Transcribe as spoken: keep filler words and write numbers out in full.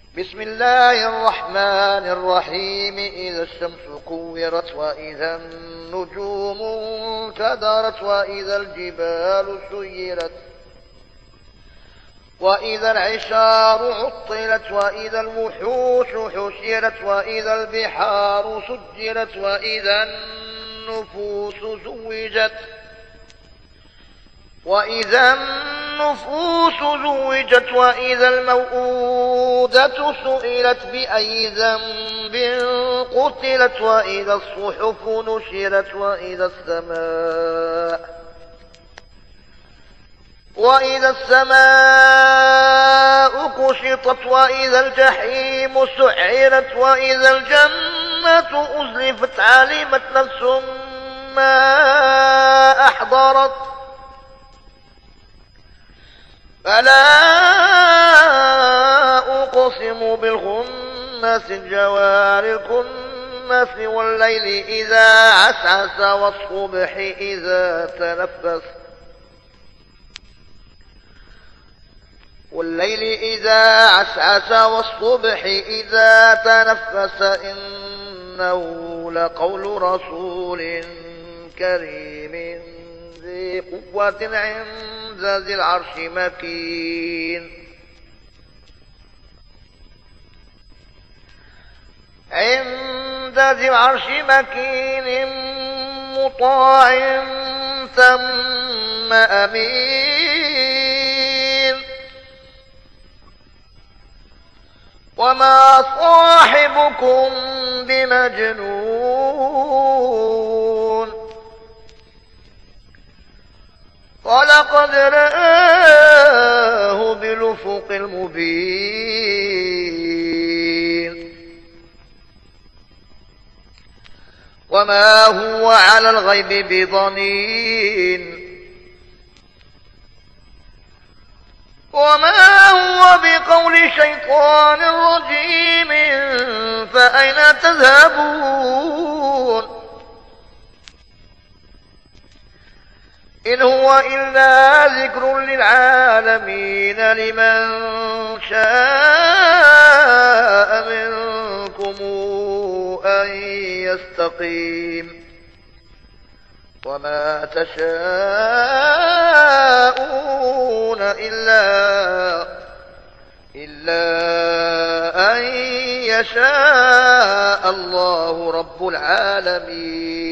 بسم الله الرحمن الرحيم. إذا الشمس كورت وإذا النجوم انكدرت وإذا الجبال سيرت وإذا العشار عطلت وإذا الوحوش حشرت وإذا البحار سجرت وإذا النفوس زوجت وإذا النفوس زوجت وإذا الموءودة سئلت بأي ذنب قتلت وإذا الصحف نشرت وإذا السماء وإذا السماء كشطت وإذا الجحيم سعرت وإذا الجنة أزلفت علمت نفس ما أحضرت فلا أقسم بالخنس الجوار الكنس والليل إذا عسعس والصبح إذا تنفس والليل إذا عسعس والصبح إذا تنفس إنه لقول رسول كريم ذي قوة عند ذي العرش مكين عند ذي العرش مكين مطاع ثم أمين وما صاحبكم بمجنون ولقد رآه بالأفق المبين وما هو على الغيب بضنين وما هو بقول شيطان رجيم فأين تذهبون إن هو إلا ذكر للعالمين لمن شاء منكم أن يستقيم وما تشاءون إلا إلا أن يشاء الله رب العالمين.